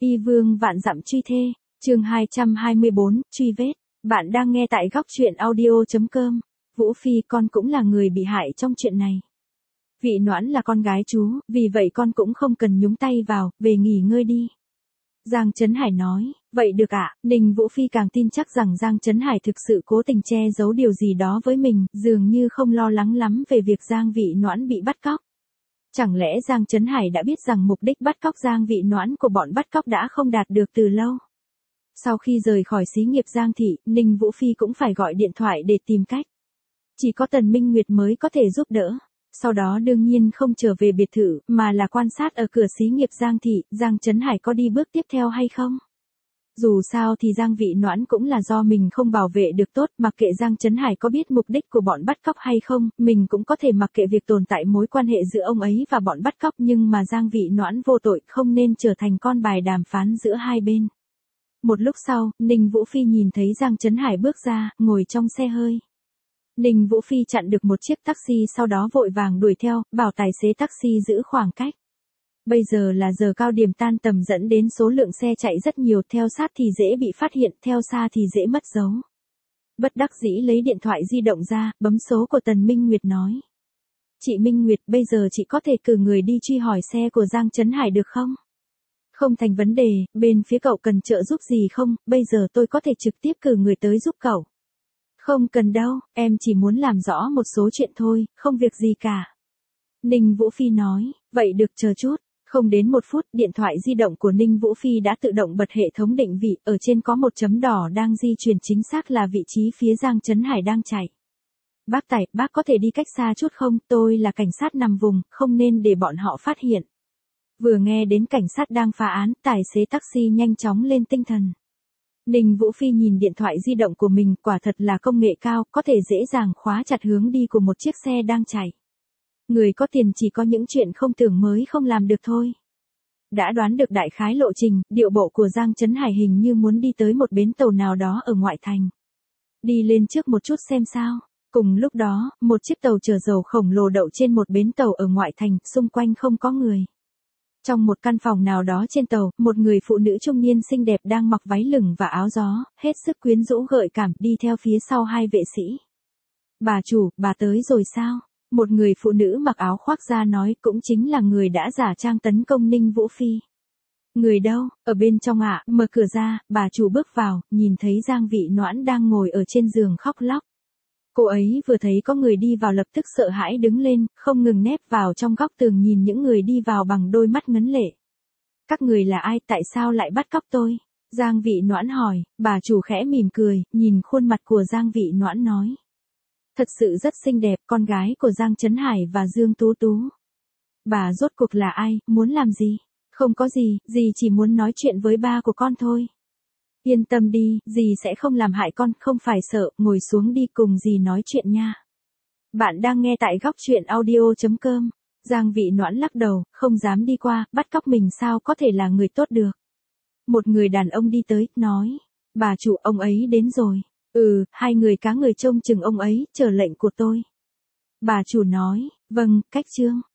Y vương vạn dặm truy thê, chương 224, truy vết. Bạn đang nghe tại góc truyện audio.com. Vũ Phi, con cũng là người bị hại trong chuyện này. Vị Noãn là con gái chú, vì vậy con cũng không cần nhúng tay vào, về nghỉ ngơi đi. Giang Trấn Hải nói, vậy được ạ. Ninh Vũ Phi càng tin chắc rằng Giang Trấn Hải thực sự cố tình che giấu điều gì đó với mình, dường như không lo lắng lắm về việc Giang Vị Noãn bị bắt cóc. Chẳng lẽ Giang Trấn Hải đã biết rằng mục đích bắt cóc Giang Vị Noãn của bọn bắt cóc đã không đạt được từ lâu? Sau khi rời khỏi xí nghiệp Giang Thị, Ninh Vũ Phi cũng phải gọi điện thoại để tìm cách. Chỉ có Tần Minh Nguyệt mới có thể giúp đỡ. Sau đó đương nhiên không trở về biệt thự, mà là quan sát ở cửa xí nghiệp Giang Thị, Giang Trấn Hải có đi bước tiếp theo hay không? Dù sao thì Giang Vị Noãn cũng là do mình không bảo vệ được tốt, mặc kệ Giang Trấn Hải có biết mục đích của bọn bắt cóc hay không, mình cũng có thể mặc kệ việc tồn tại mối quan hệ giữa ông ấy và bọn bắt cóc, nhưng mà Giang Vị Noãn vô tội, không nên trở thành con bài đàm phán giữa hai bên. Một lúc sau, Ninh Vũ Phi nhìn thấy Giang Trấn Hải bước ra, ngồi trong xe hơi. Ninh Vũ Phi chặn được một chiếc taxi, sau đó vội vàng đuổi theo, bảo tài xế taxi giữ khoảng cách. Bây giờ là giờ cao điểm tan tầm dẫn đến số lượng xe chạy rất nhiều, theo sát thì dễ bị phát hiện, theo xa thì dễ mất dấu. Bất đắc dĩ lấy điện thoại di động ra, bấm số của Tần Minh Nguyệt nói. Chị Minh Nguyệt, bây giờ chị có thể cử người đi truy hỏi xe của Giang Trấn Hải được không? Không thành vấn đề, bên phía cậu cần trợ giúp gì không, bây giờ tôi có thể trực tiếp cử người tới giúp cậu. Không cần đâu, em chỉ muốn làm rõ một số chuyện thôi, không việc gì cả. Ninh Vũ Phi nói, vậy được, chờ chút. Không đến 1 phút, điện thoại di động của Ninh Vũ Phi đã tự động bật hệ thống định vị, ở trên có một chấm đỏ đang di chuyển, chính xác là vị trí phía Giang Trấn Hải đang chạy. Bác Tài, bác có thể đi cách xa chút không, tôi là cảnh sát nằm vùng, không nên để bọn họ phát hiện. Vừa nghe đến cảnh sát đang phá án, tài xế taxi nhanh chóng lên tinh thần. Ninh Vũ Phi nhìn điện thoại di động của mình, quả thật là công nghệ cao, có thể dễ dàng khóa chặt hướng đi của một chiếc xe đang chạy. Người có tiền chỉ có những chuyện không tưởng mới không làm được thôi. Đã đoán được đại khái lộ trình, điệu bộ của Giang Trấn Hải hình như muốn đi tới một bến tàu nào đó ở ngoại thành. Đi lên trước một chút xem sao. Cùng lúc đó, một chiếc tàu chở dầu khổng lồ đậu trên một bến tàu ở ngoại thành, xung quanh không có người. Trong một căn phòng nào đó trên tàu, một người phụ nữ trung niên xinh đẹp đang mặc váy lửng và áo gió, hết sức quyến rũ gợi cảm, đi theo phía sau hai vệ sĩ. Bà chủ, bà tới rồi sao? Một người phụ nữ mặc áo khoác da nói, cũng chính là người đã giả trang tấn công Ninh Vũ Phi. Người đâu, ở bên trong ạ, mở cửa ra, bà chủ bước vào, nhìn thấy Giang Vị Noãn đang ngồi ở trên giường khóc lóc. Cô ấy vừa thấy có người đi vào lập tức sợ hãi đứng lên, không ngừng nép vào trong góc tường nhìn những người đi vào bằng đôi mắt ngấn lệ. Các người là ai, tại sao lại bắt cóc tôi? Giang Vị Noãn hỏi, bà chủ khẽ mỉm cười, nhìn khuôn mặt của Giang Vị Noãn nói. Thật sự rất xinh đẹp, con gái của Giang Trấn Hải và Dương Tú Tú. Bà rốt cuộc là ai, muốn làm gì? Không có gì, dì chỉ muốn nói chuyện với ba của con thôi. Yên tâm đi, dì sẽ không làm hại con, không phải sợ, ngồi xuống đi cùng dì nói chuyện nha. Bạn đang nghe tại góc truyện audio.com. Giang Vị Noãn lắc đầu, không dám đi qua, bắt cóc mình sao có thể là người tốt được. Một người đàn ông đi tới, nói, bà chủ, ông ấy đến rồi. Hai người cá người trông chừng ông ấy, chờ lệnh của tôi. Bà chủ nói, vâng, cách trương.